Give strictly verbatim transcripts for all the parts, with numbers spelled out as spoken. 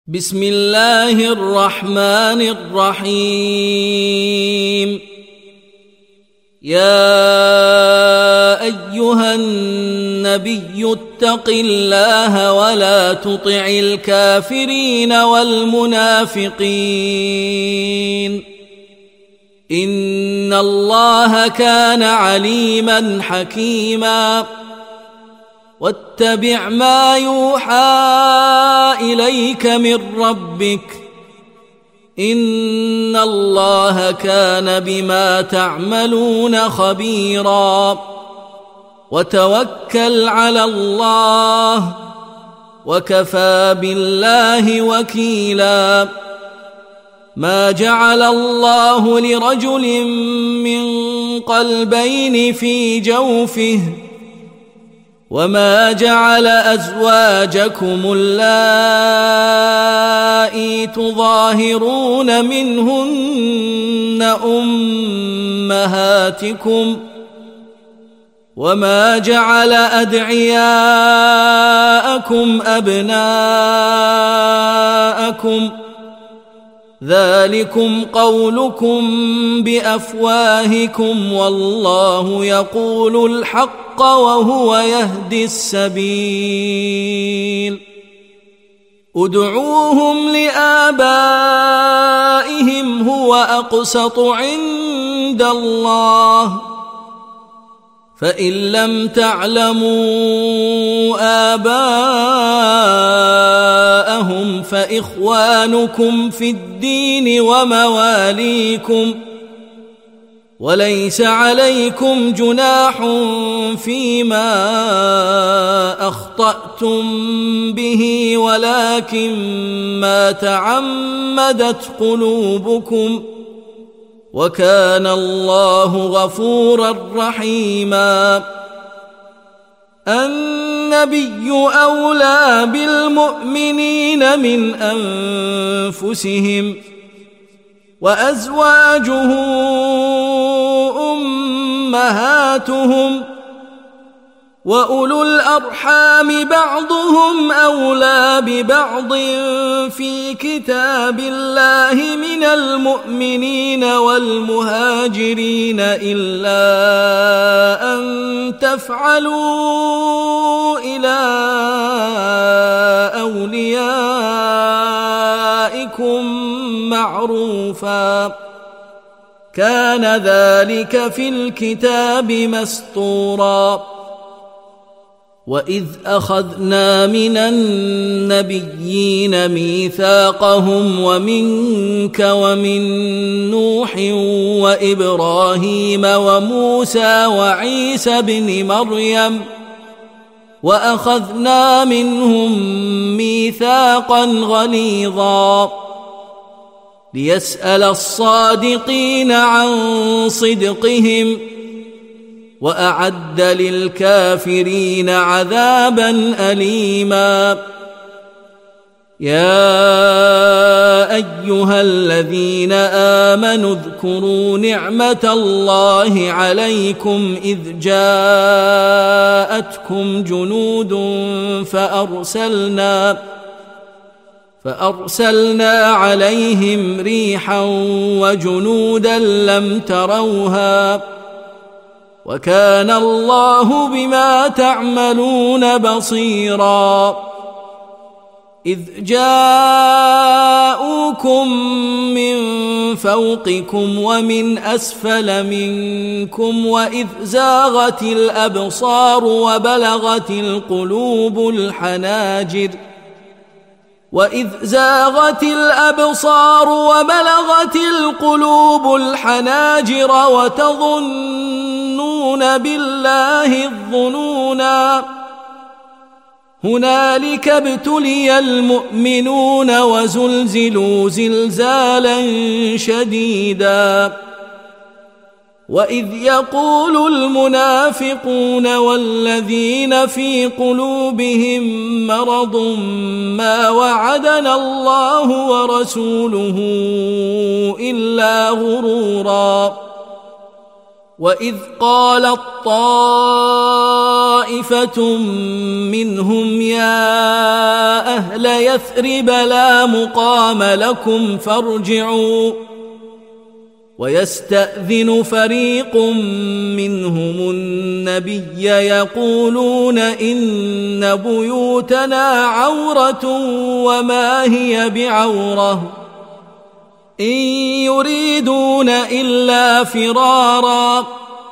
بسم الله الرحمن الرحيم. يا أيها النبي اتق الله ولا تطع الكافرين والمنافقين إن الله كان عليما حكيما. واتبع ما يوحى إليك من ربك إن الله كان بما تعملون خبيرا. وتوكل على الله وكفى بالله وكيلا. ما جعل الله لرجل من قلبين في جوفه وما جعل أزواجكم اللائي تظاهرون منهن أمهاتكم وما جعل أدعياءكم أبناءكم ذلكم قولكم بأفواهكم والله يقول الحق وهو يهدي السبيل. ادعوهم لآبائهم هو أقسط عند الله فإن لم تعلموا آباءهم فإخوانكم في الدين ومواليكم وليس عليكم جناح فيما أخطأتم به ولكن ما تعمدت قلوبكم وكان الله غفورا رحيما. النبي أولى بالمؤمنين من أنفسهم وأزواجه أمهاتهم وأولو الأرحام بعضهم أولى ببعض في كتاب الله من المؤمنين والمهاجرين إلا أن تفعلوا إلى أوليائكم معروفا كان ذلك في الكتاب مسطورا. وإذ أخذنا من النبيين ميثاقهم ومنك ومن نوح وإبراهيم وموسى وعيسى بن مريم وأخذنا منهم ميثاقا غليظا ليسأل الصادقين عن صدقهم وأعد للكافرين عذابا أليما. يا أيها الذين آمنوا اذكروا نعمة الله عليكم إذ جاءتكم جنود فأرسلنا فأرسلنا عليهم ريحا وجنودا لم تروها وكان الله بما تعملون بصيرا. إذ جاءوكم من فوقكم ومن أسفل منكم وإذ زاغت الأبصار وبلغت القلوب الحناجر وإذ زاغت الأبصار وبلغت القلوب الحناجر وتظنون بالله الظنونا هنالك ابتلي المؤمنون وزلزلوا زلزالا شديدا. وإذ يقول المنافقون والذين في قلوبهم مرض ما وعدنا الله ورسوله إلا غرورا. وإذ قالت طائفة منهم يا أهل يثرب لا مقام لكم فارجعوا ويستأذن فريق منهم النبي يقولون إن بيوتنا عورة وما هي بعورة إن يريدون إلا فرارا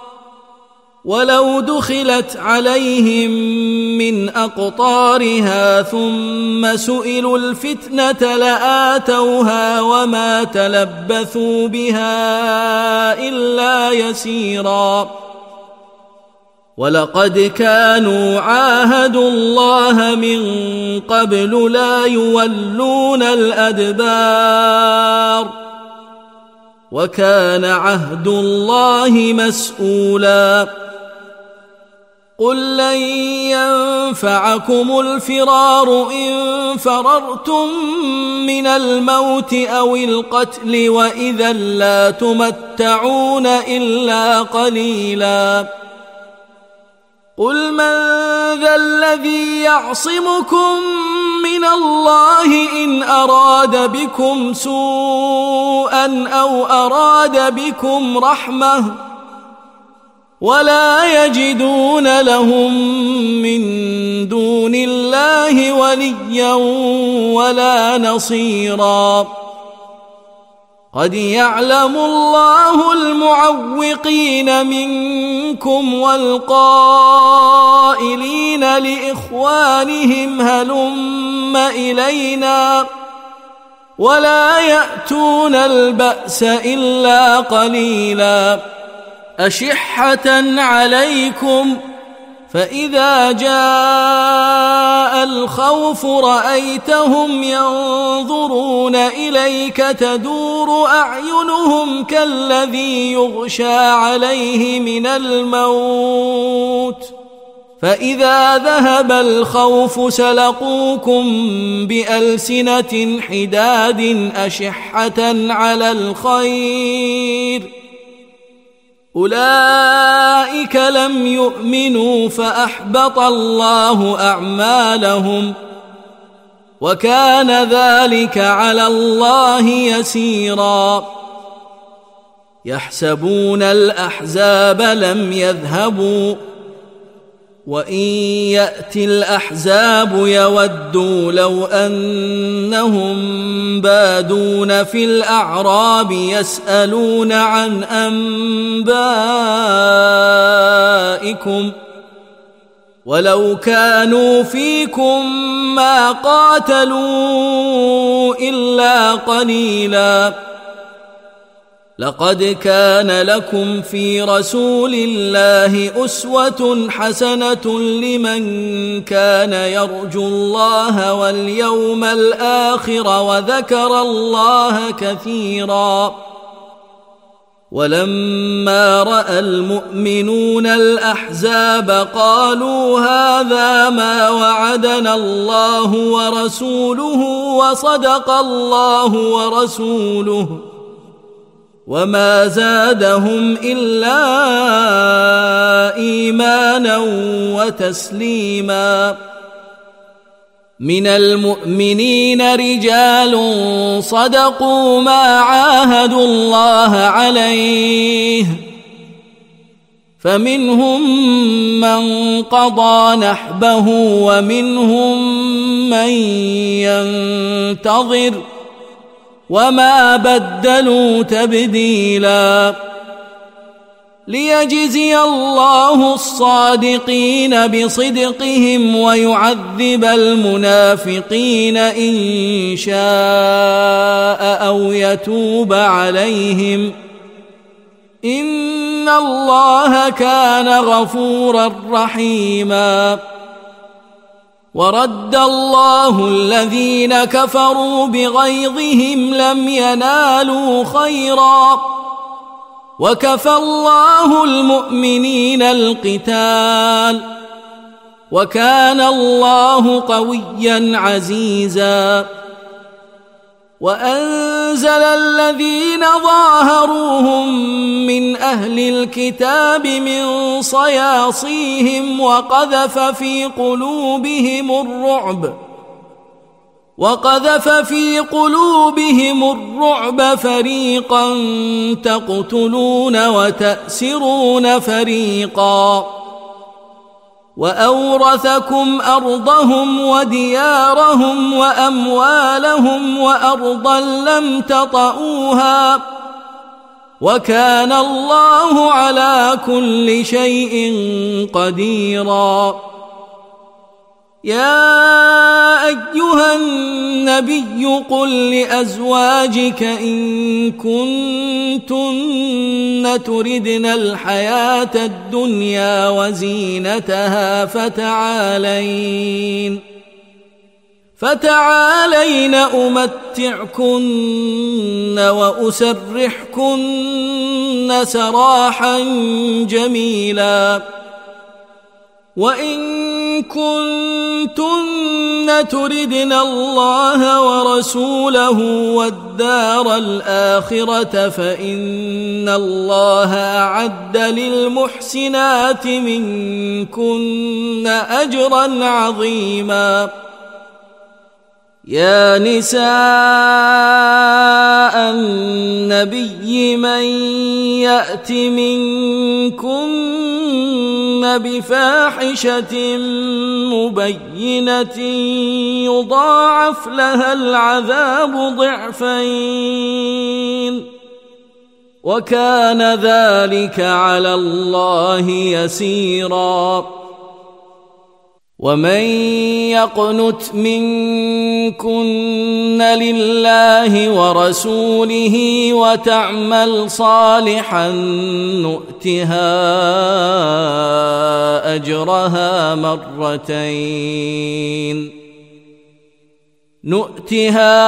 ولو دخلت عليهم من أقطارها ثم سئلوا الفتنة لآتوها وما تلبثوا بها إلا يسيرا ولقد كانوا عاهدوا الله من قبل لا يولون الأدبار وكان عهد الله مسؤولا قل لن ينفعكم الفرار إن فررتم من الموت أو القتل وإذا لا تمتعون إلا قليلا قل من ذا الذي يعصمكم من الله إن أراد بكم سوءا أو أراد بكم رحمة ولا يجدون لهم من دون الله وليا ولا نصيرا قد يعلم الله المعوقين منكم والقائلين لإخوانهم هلم إلينا ولا يأتون البأس إلا قليلا أشحة عليكم فإذا جاء الخوف رأيتهم ينظرون إليك تدور أعينهم كالذي يغشى عليه من الموت فإذا ذهب الخوف سلقوكم بألسنة حداد أشحة على الخير أولئك لم يؤمنوا فأحبط الله أعمالهم وكان ذلك على الله يسيرا يحسبون الأحزاب لم يذهبوا وإن يأتي الأحزاب يودوا لو أنهم بادون في الأعراب يسألون عن أنبائكم ولو كانوا فيكم ما قاتلوا إلا قليلا لقد كان لكم في رسول الله أسوة حسنة لمن كان يرجو الله واليوم الآخر وذكر الله كثيرا ولما رأى المؤمنون الأحزاب قالوا هذا ما وعدنا الله ورسوله وصدق الله ورسوله وما زادهم إلا إيمانا وتسليما من المؤمنين رجال صدقوا ما عاهدوا الله عليه فمنهم من قضى نحبه ومنهم من ينتظر وما بدلوا تبديلا ليجزي الله الصادقين بصدقهم ويعذب المنافقين إن شاء أو يتوب عليهم إن الله كان غفورا رحيما ورد الله الذين كفروا بغيظهم لم ينالوا خيرا وكفى الله المؤمنين القتال وكان الله قويا عزيزا وأنزل الذين ظاهروهم من أهل الكتاب من صياصيهم وقذف في قلوبهم الرعب وقذف في قلوبهم الرعب فريقا تقتلون وتأسرون فريقا وأورثكم أرضهم وديارهم وأموالهم وأرضا لم تطئوها وكان الله على كل شيء قديرا. يا أيها النبي قل لأزواجك إن كنتن تردن الحياة الدنيا وزينتها فتعالين فتعالين أمتعكن وأسرحكن سراحا جميلا. وإن كنتن تردن الله ورسوله والدار الآخرة فإن الله أعد للمحسنات منكن أجرا عظيما. يا نساء النبي من يأت منكن بفاحشة مبينة يضاعف لها العذاب ضعفين وكان ذلك على الله يسيرا. ومن يقنت منكن لله ورسوله وتعمل صالحا نؤتها أجرها مرتين نؤتها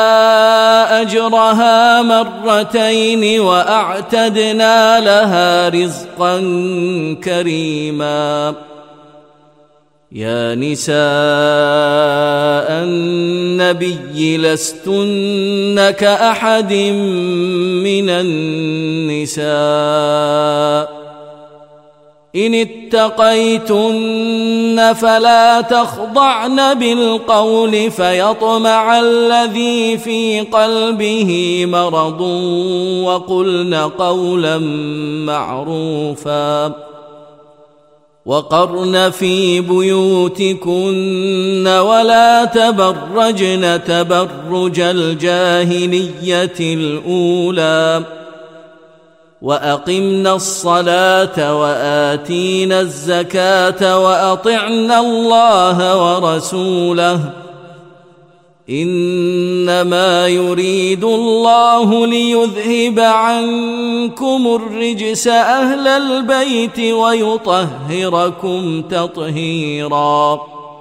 أجرها مرتين وأعتدنا لها رزقا كريما. يا نساء النبي لستن كأحد من النساء إن اتقيتن فلا تخضعن بالقول فيطمع الذي في قلبه مرض وقلن قولا معروفا وقرن في بيوتكن ولا تبرجن تبرج الجاهلية الأولى وأقمنا الصلاة وآتينا الزكاة وأطعنا الله ورسوله إنما يريد الله ليذهب عنكم الرجس أهل البيت ويطهركم تطهيرا.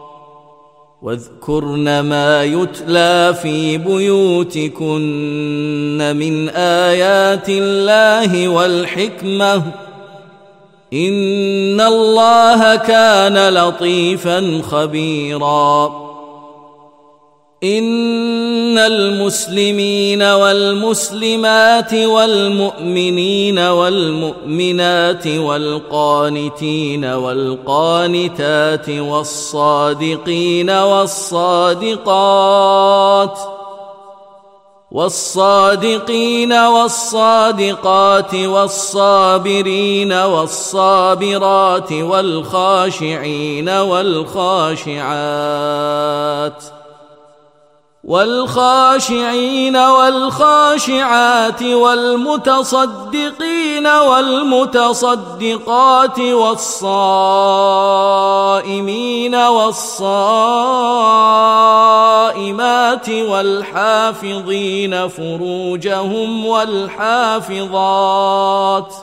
واذكرن ما يتلى في بيوتكن من آيات الله والحكمة إن الله كان لطيفا خبيرا. إن المسلمين والمسلمات والمؤمنين والمؤمنات والقانتين والقانتات والصادقين والصادقات والصادقين والصادقات والصابرين والصابرات والخاشعين والخاشعات والخاشعين والخاشعات والمتصدقين والمتصدقات والصائمين والصائمات والحافظين فروجهم والحافظات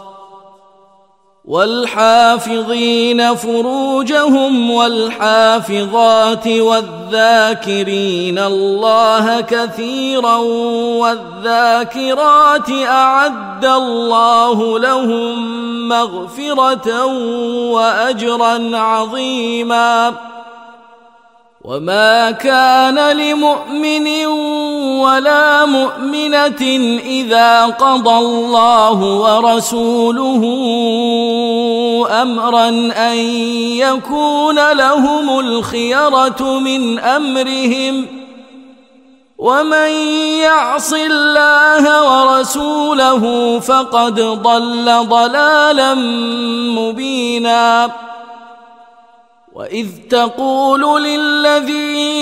والحافظين فروجهم والحافظات والذاكرين الله كثيرا والذاكرات أعد الله لهم مغفرة وأجرا عظيما. وما كان لمؤمن ولا مؤمنة إذا قضى الله ورسوله أمرا أن يكون لهم الخيرة من أمرهم ومن يعص الله ورسوله فقد ضل ضلالا مبينا. وإذ تقول للذي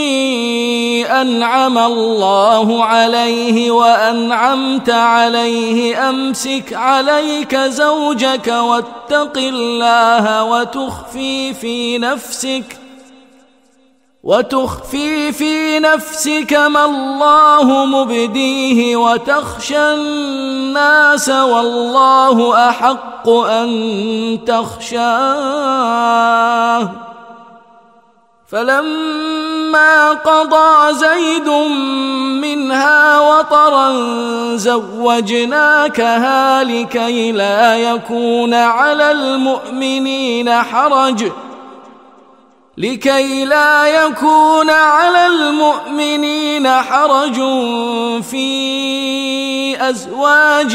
أنعم الله عليه وأنعمت عليه أمسك عليك زوجك واتق الله وتخفي في نفسك وتخفي في نفسك ما الله مبديه وتخشى الناس والله أحق أن تخشاه. فلما قضى زيد منها وطرا زوجناكها لكي لا يكون على المؤمنين حرج لكي لا يكون على المؤمنين حرج في أزواج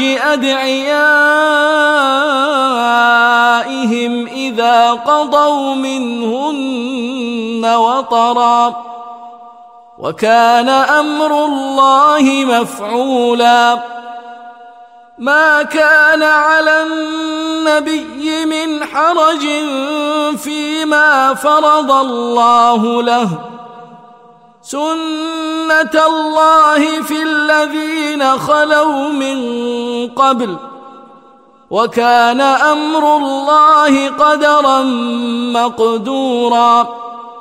أدعيائهم إذا قضوا منهن وطرا وكان أمر الله مفعولا. ما كان على النبي من حرج فيما فرض الله له سنة الله في الذين خلوا من قبل وكان أمر الله قدرا مقدورا.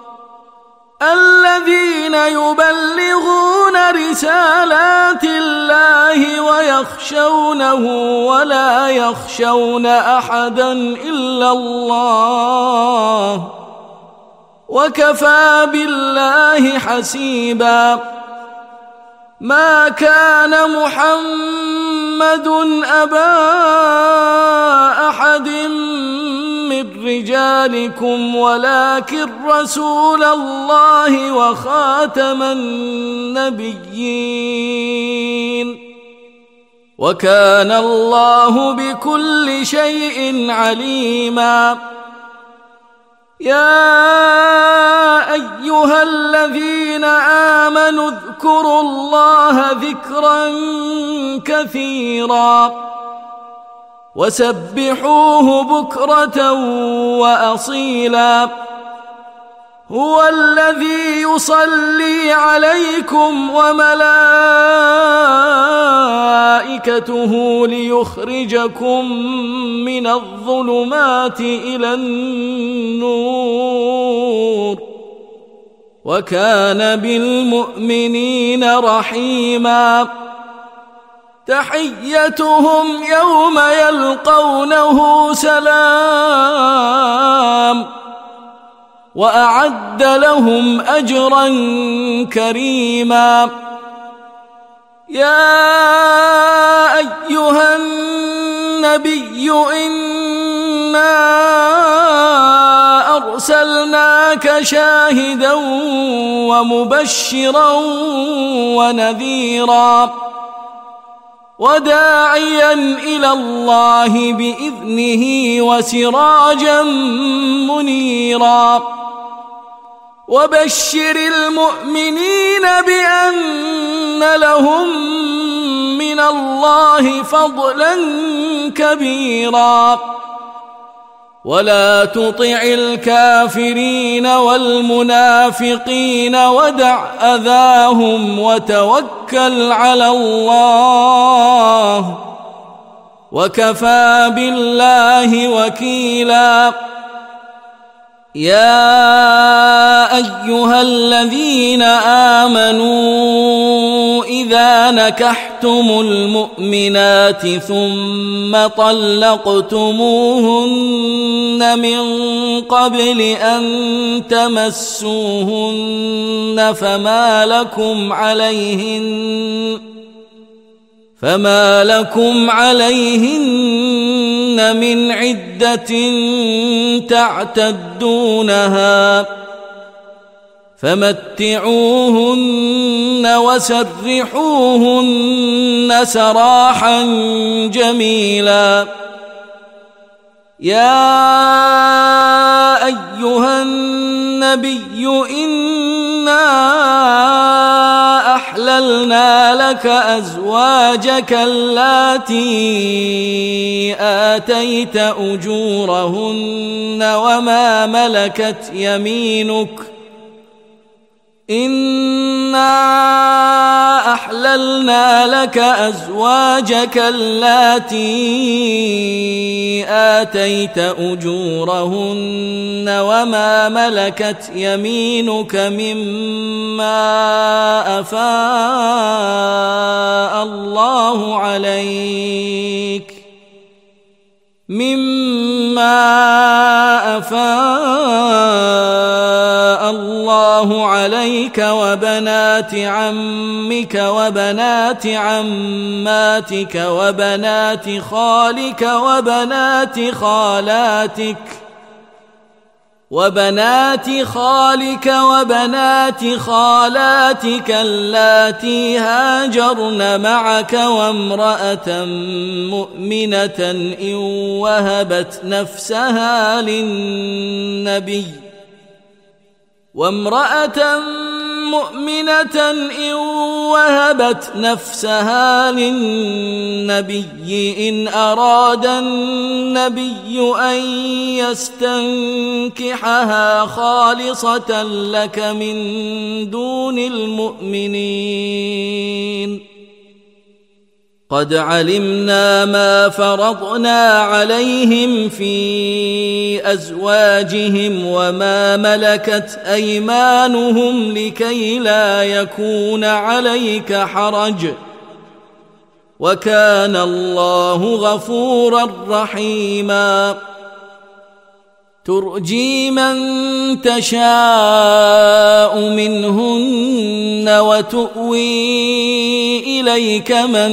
الذين يبلغون رسالات الله ويخشونه ولا يخشون أحدا إلا الله وكفى بالله حسيبا. ما كان محمد أبا أحد من رجالكم ولكن رسول الله وخاتم النبيين وكان الله بكل شيء عليما. يا أيها الذين آمنوا اذكروا الله ذكرا كثيرا وسبحوه بكرة وأصيلا. هو الذي يصلي عليكم وملائكته ليخرجكم من الظلمات إلى النور وكان بالمؤمنين رحيما. تحيتهم يوم يلقونه سلام وأعد لهم أجرا كريما. يا أيها النبي إنا أرسلناك شاهدا ومبشرا ونذيرا وداعيا إلى الله بإذنه وسراجا منيرا. وبشر المؤمنين بأن لهم من الله فضلا كبيرا. ولا تطع الكافرين والمنافقين ودع أذاهم وتوكل على الله وكفى بالله وكيلا. يا أيها الذين آمنوا إذا نكحتم المؤمنات ثم طلقتموهن من قبل أن تمسوهن فما لكم عليهن فما لكم عليهن من عدة تعتدونها فمتعوهن وسرحوهن سراحا جميلا. يا أيها النبي إنا أحللنا لك أزواجك اللاتي آتيت أجورهن وما ملكت يمينك إنا أحللنا لك أزواجك اللاتي آتيت أجورهن وما ملكت يمينك مما أفاء الله عليك مما أفاء الله عليك وبنات عمك وبنات عماتك وبنات خالك وبنات خالاتك وبنات خالك وبنات خالاتك اللاتي هاجرن معك وامرأة مؤمنة إن وهبت نفسها للنبي وامرأة مؤمنة إن وهبت نفسها للنبي إن أراد النبي أن يستنكحها خالصة لك من دون المؤمنين. قد علمنا ما فرضنا عليهم في أزواجهم وما ملكت أيمانهم لكي لا يكون عليك حرج وكان الله غفورا رحيما. ترجي من تشاء منهن وتؤوي إليك من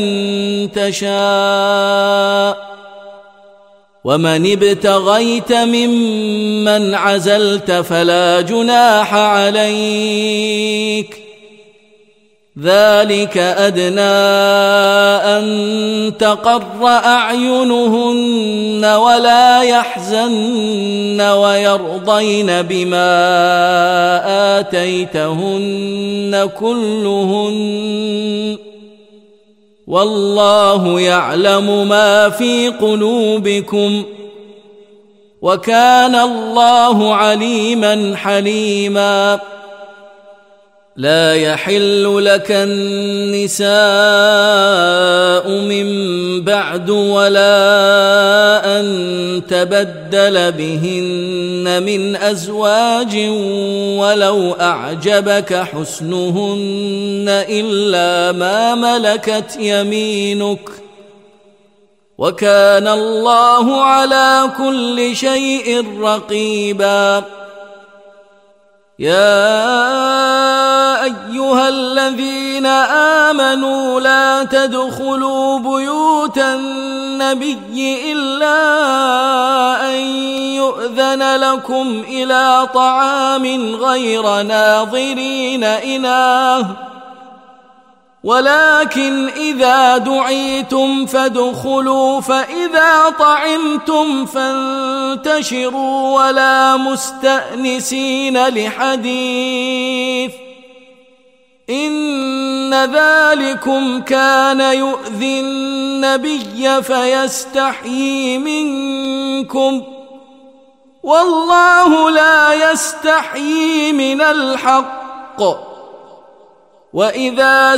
تشاء ومن ابتغيت ممن عزلت فلا جناح عليك ذلك أدنى أن تقر أعينهن ولا يحزن ويرضين بما آتيتهن كلهن والله يعلم ما في قلوبكم وكان الله عليما حليما. لا يحل لك النساء من بعد ولا أن تبدل بهن من أزواج ولو أعجبك حسنهن إلا ما ملكت يمينك وكان الله على كل شيء رقيبا. يا أيها الذين آمنوا لا تدخلوا بيوت النبي إلا أن يؤذن لكم إلى طعام غير ناظرين إناه ولكن إذا دعيتم فادخلوا فإذا طعمتم فانتشروا ولا مستأنسين لحديث إن ذلكم كان يؤذي النبي فيستحيي منكم والله لا يستحيي من الحق. وإذا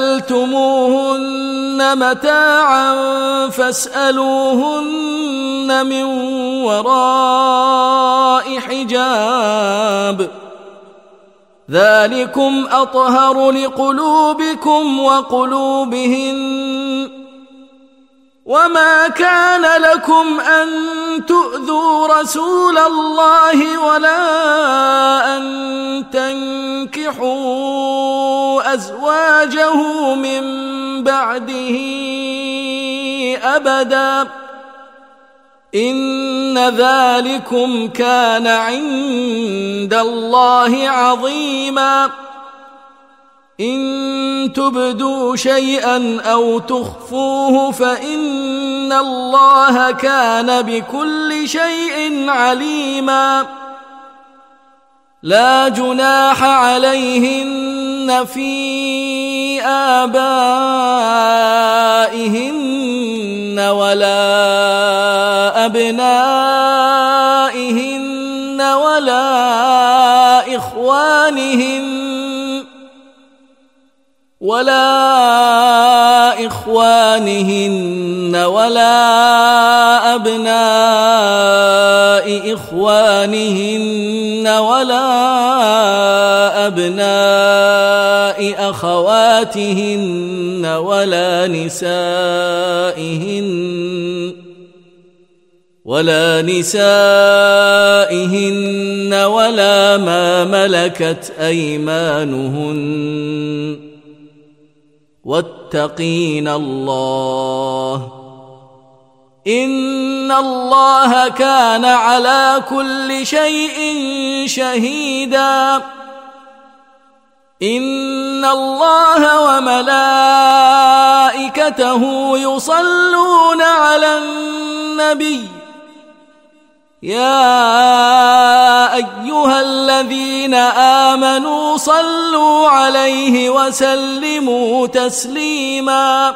سألتموهن متاعا فاسألوهن من وراء حجاب ذلكم أطهر لقلوبكم وقلوبهن وما كان لكم أن تؤذوا رسول الله ولا أن تنكحوا أزواجه من بعده أبدا إن ذلكم كان عند الله عظيما. إن تبدوا شيئا أو تخفوه فإن الله كان بكل شيء عليما. لا جناح عليهن في آبائهن ولا أبنائهن ولا إخوانهن ولا إخوانهن ولا أبناء إخوانهن ولا أبناء أخواتهن ولا نسائهن ولا نسائهن ولا ما ملكت أيمانهن واتقين الله إن الله كان على كل شيء شهيدا. إن الله وملائكته يصلون على النبي يا أيها الذين آمنوا صلوا عليه وسلموا تسليما.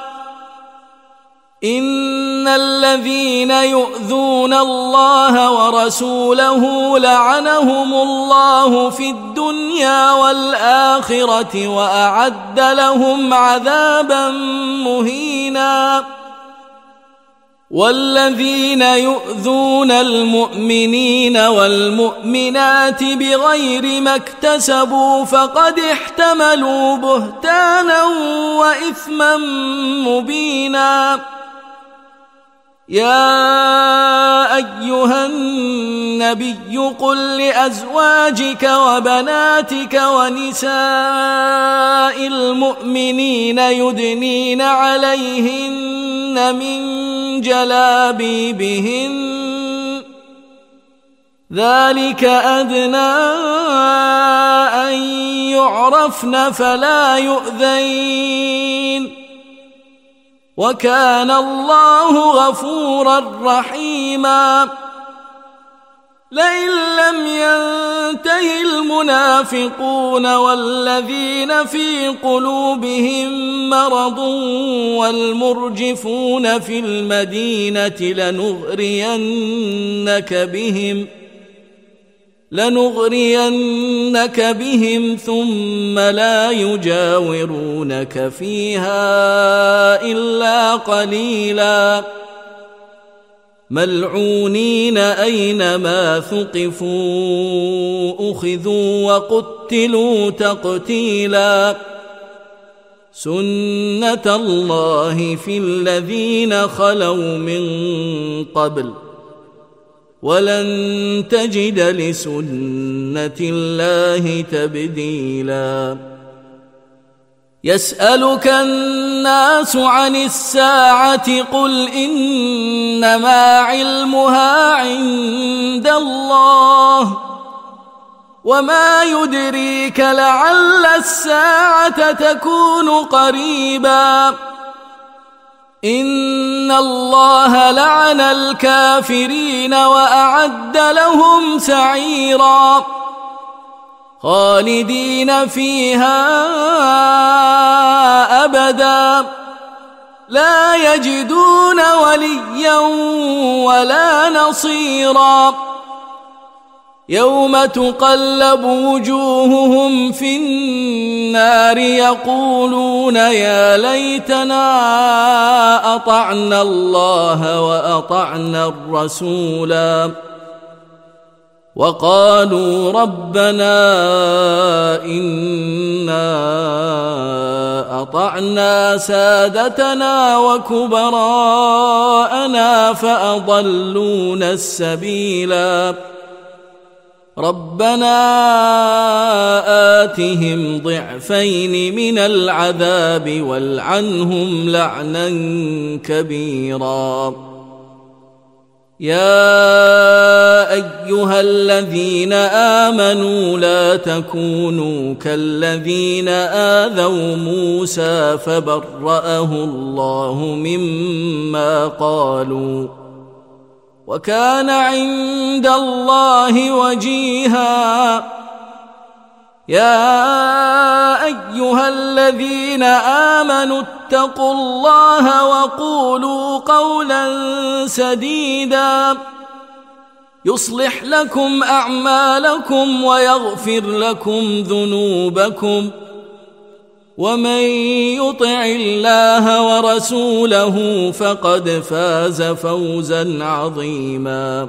إن الذين يؤذون الله ورسوله لعنهم الله في الدنيا والآخرة وأعد لهم عذابا مهينا. والذين يؤذون المؤمنين والمؤمنات بغير ما اكتسبوا فقد احتملوا بهتانا وإثما مبينا. يا أيها النبي قل لأزواجك وبناتك ونساء المؤمنين يدنين عليهن من جلابيبهن ذلك أدنى أن يعرفن فلا يؤذين وكان الله غفورا رحيما. لئن لم ينته المنافقون والذين في قلوبهم مرض والمرجفون في المدينة لنغرينك بهم لنغرينك بهم ثم لا يجاورونك فيها إلا قليلا. ملعونين أينما ثقفوا أخذوا وقتلوا تقتيلا. سنة الله في الذين خلوا من قبل ولن تجد لسنة الله تبديلا. يسألك الناس عن الساعة قل إنما علمها عند الله وما يدريك لعل الساعة تكون قريبا. إن الله لعن الكافرين وأعد لهم سعيرا خالدين فيها أبدا لا يجدون وليا ولا نصيرا. يوم تقلب وجوههم في النار يقولون يا ليتنا أطعنا الله وأطعنا الرسولا وقالوا ربنا إنا أطعنا سادتنا وكبراءنا فأضلونا السبيلا. ربنا آتهم ضعفين من العذاب والعنهم لعنا كبيرا. يا أيها الذين آمنوا لا تكونوا كالذين آذوا موسى فبرأه الله مما قالوا وكان عند الله وجيها. يا أيها الذين آمنوا اتقوا الله وقولوا قولا سديدا يصلح لكم أعمالكم ويغفر لكم ذنوبكم ومن يطع الله ورسوله فقد فاز فوزا عظيما.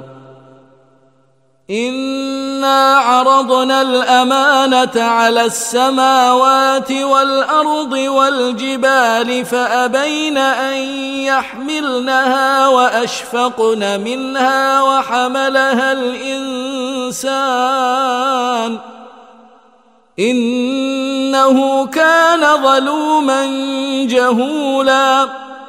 إنا عرضنا الأمانة على السماوات والأرض والجبال فأبين أن يحملنها وأشفقن منها وحملها الإنسان إنه كان ظلوما جهولا.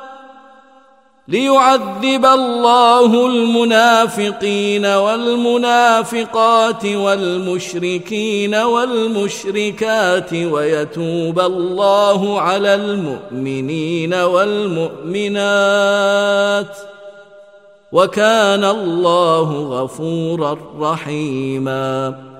ليعذب الله المنافقين والمنافقات والمشركين والمشركات ويتوب الله على المؤمنين والمؤمنات وكان الله غفورا رحيما.